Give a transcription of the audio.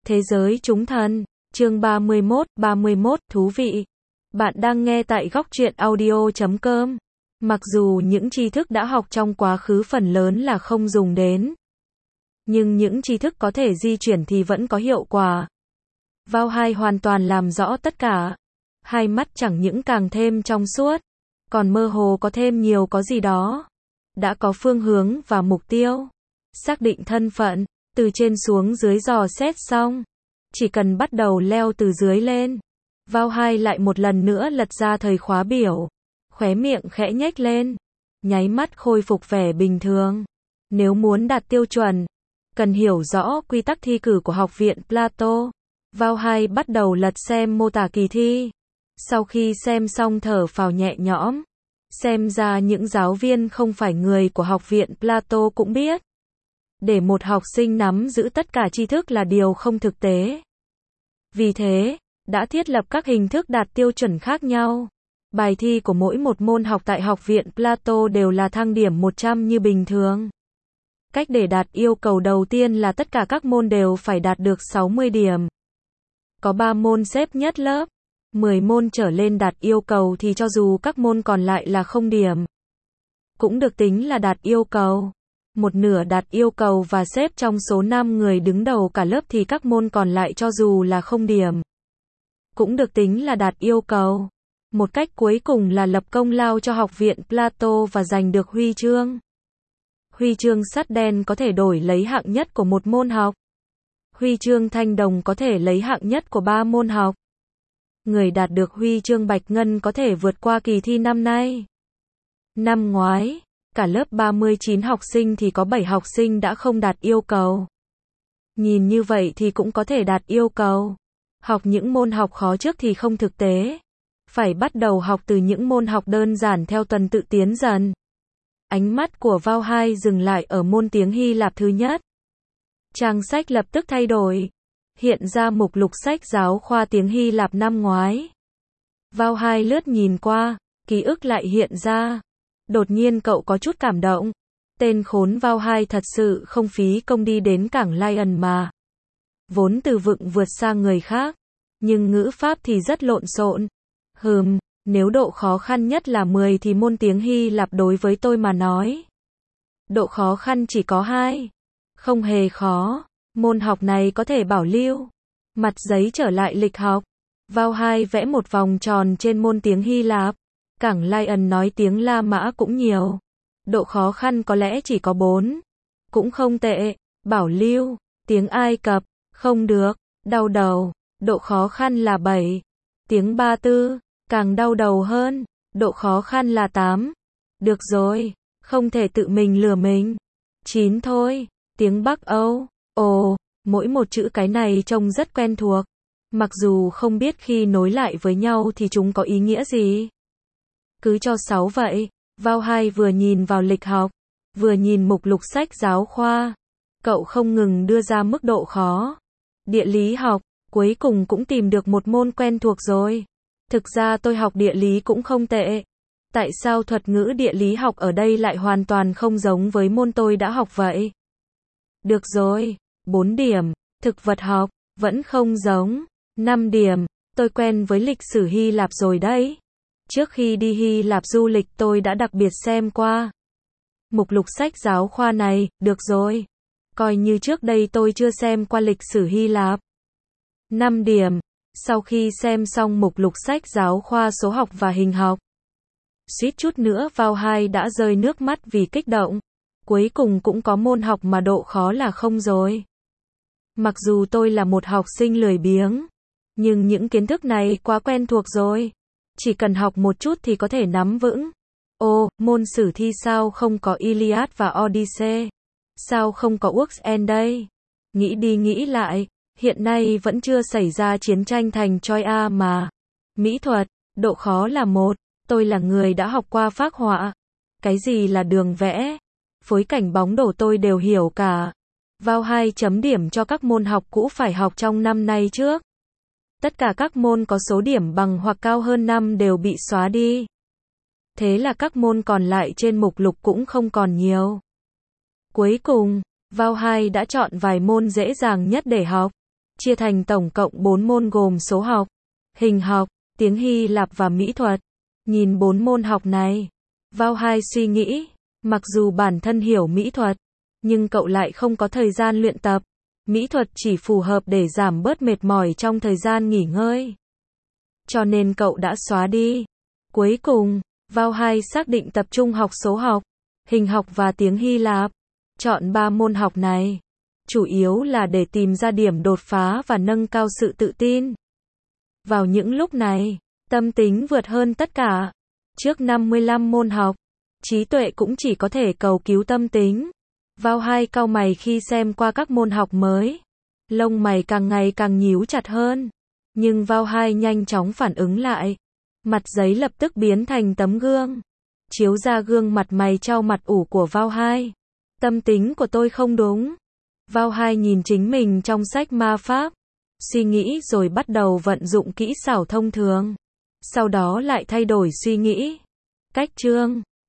Thế giới chúng thần, chương 31, thú vị. Bạn đang nghe tại góc truyện audio.com. Mặc dù những tri thức đã học trong quá khứ phần lớn là không dùng đến, nhưng những tri thức có thể di chuyển thì vẫn có hiệu quả. Vào hai hoàn toàn làm rõ tất cả. Hai mắt chẳng những càng thêm trong suốt, còn mơ hồ có thêm nhiều có gì đó. Đã có phương hướng và mục tiêu. Xác định thân phận, từ trên xuống dưới dò xét xong. Chỉ cần bắt đầu leo từ dưới lên. Vào hai lại một lần nữa lật ra thời khóa biểu. Khóe miệng khẽ nhếch lên. Nháy mắt khôi phục vẻ bình thường. Nếu muốn đạt tiêu chuẩn, cần hiểu rõ quy tắc thi cử của học viện Plato. Vào hai bắt đầu lật xem mô tả kỳ thi. Sau khi xem xong thở phào nhẹ nhõm. Xem ra những giáo viên không phải người của học viện Plato cũng biết. Để một học sinh nắm giữ tất cả tri thức là điều không thực tế. Vì thế, đã thiết lập các hình thức đạt tiêu chuẩn khác nhau. Bài thi của mỗi một môn học tại học viện Plato đều là thang điểm 100 như bình thường. Cách để đạt yêu cầu đầu tiên là tất cả các môn đều phải đạt được 60 điểm. Có 3 môn xếp nhất lớp. 10 môn trở lên đạt yêu cầu thì cho dù các môn còn lại là 0 điểm, cũng được tính là đạt yêu cầu. Một nửa đạt yêu cầu và xếp trong số 5 người đứng đầu cả lớp thì các môn còn lại cho dù là 0 điểm, cũng được tính là đạt yêu cầu. Một cách cuối cùng là lập công lao cho học viện Plato và giành được huy chương. Huy chương sắt đen có thể đổi lấy hạng nhất của một môn học. Huy chương thanh đồng có thể lấy hạng nhất của 3 môn học. Người đạt được huy chương bạch ngân có thể vượt qua kỳ thi năm nay. Năm ngoái, cả lớp 39 học sinh thì có 7 học sinh đã không đạt yêu cầu. Nhìn như vậy thì cũng có thể đạt yêu cầu. Học những môn học khó trước thì không thực tế. Phải bắt đầu học từ những môn học đơn giản theo tuần tự tiến dần. Ánh mắt của Vào hai dừng lại ở môn tiếng Hy Lạp thứ nhất. Trang sách lập tức thay đổi. Hiện ra mục lục sách giáo khoa tiếng Hy Lạp năm ngoái. Vào hai lướt nhìn qua, ký ức lại hiện ra. Đột nhiên cậu có chút cảm động. Tên khốn Vào hai thật sự không phí công đi đến cảng Lion mà. Vốn từ vựng vượt xa người khác, nhưng ngữ pháp thì rất lộn xộn. Nếu độ khó khăn nhất là 10 thì môn tiếng Hy Lạp đối với tôi mà nói, độ khó khăn chỉ có 2. Không hề khó. Môn học này có thể bảo lưu. Mặt giấy trở lại lịch học. Vào hai vẽ một vòng tròn trên môn tiếng Hy Lạp. Cảng Lion nói tiếng La Mã cũng nhiều. Độ khó khăn có lẽ chỉ có 4. Cũng không tệ. Bảo lưu. Tiếng Ai Cập. Không được. Đau đầu. Độ khó khăn là 7. Tiếng Ba Tư. Càng đau đầu hơn. Độ khó khăn là 8. Được rồi. Không thể tự mình lừa mình. 9 thôi. Tiếng Bắc Âu. Ồ, mỗi một chữ cái này trông rất quen thuộc. Mặc dù không biết khi nối lại với nhau thì chúng có ý nghĩa gì. Cứ cho 6 vậy. Vào hai vừa nhìn vào lịch học, vừa nhìn mục lục sách giáo khoa. Cậu không ngừng đưa ra mức độ khó. Địa lý học, cuối cùng cũng tìm được một môn quen thuộc rồi. Thực ra tôi học địa lý cũng không tệ. Tại sao thuật ngữ địa lý học ở đây lại hoàn toàn không giống với môn tôi đã học vậy? Được rồi. 4 điểm, thực vật học, vẫn không giống. 5 điểm, tôi quen với lịch sử Hy Lạp rồi đấy. Trước khi đi Hy Lạp du lịch tôi đã đặc biệt xem qua mục lục sách giáo khoa này, được rồi. Coi như trước đây tôi chưa xem qua lịch sử Hy Lạp. 5 điểm, sau khi xem xong mục lục sách giáo khoa số học và hình học, suýt chút nữa Vào hai đã rơi nước mắt vì kích động. Cuối cùng cũng có môn học mà độ khó là không rồi. Mặc dù tôi là một học sinh lười biếng, nhưng những kiến thức này quá quen thuộc rồi. Chỉ cần học một chút thì có thể nắm vững. Ồ, môn sử thi sao không có Iliad và Odyssey? Sao không có Works End đây? Nghĩ đi nghĩ lại, hiện nay vẫn chưa xảy ra chiến tranh thành Troia mà. Mỹ thuật, độ khó là 1. Tôi là người đã học qua phác họa. Cái gì là đường vẽ? Phối cảnh bóng đổ tôi đều hiểu cả. Vào 2 chấm điểm cho các môn học cũ phải học trong năm nay trước. Tất cả các môn có số điểm bằng hoặc cao hơn 5 đều bị xóa đi. Thế là các môn còn lại trên mục lục cũng không còn nhiều. Cuối cùng, Vào hai đã chọn vài môn dễ dàng nhất để học. chia thành tổng cộng 4 môn gồm số học, hình học, tiếng Hy Lạp và mỹ thuật. Nhìn 4 môn học này, Vào Hai suy nghĩ, mặc dù bản thân hiểu mỹ thuật, nhưng cậu lại không có thời gian luyện tập. Mỹ thuật chỉ phù hợp để giảm bớt mệt mỏi trong thời gian nghỉ ngơi. Cho nên cậu đã xóa đi. Cuối cùng, Vào Hai xác định tập trung học số học, hình học và tiếng Hy Lạp. Chọn 3 môn học này, chủ yếu là để tìm ra điểm đột phá và nâng cao sự tự tin. Vào những lúc này, tâm tính vượt hơn tất cả. Trước 55 môn học, trí tuệ cũng chỉ có thể cầu cứu tâm tính. Vào Hai cau mày khi xem qua các môn học mới. Lông mày càng ngày càng nhíu chặt hơn. Nhưng Vào Hai nhanh chóng phản ứng lại. Mặt giấy lập tức biến thành tấm gương. Chiếu ra gương mặt mày trao mặt ủ của Vào Hai. Tâm tính của tôi không đúng. Vào Hai nhìn chính mình trong sách ma pháp. Suy nghĩ rồi bắt đầu vận dụng kỹ xảo thông thường. Sau đó lại thay đổi suy nghĩ. Cách chương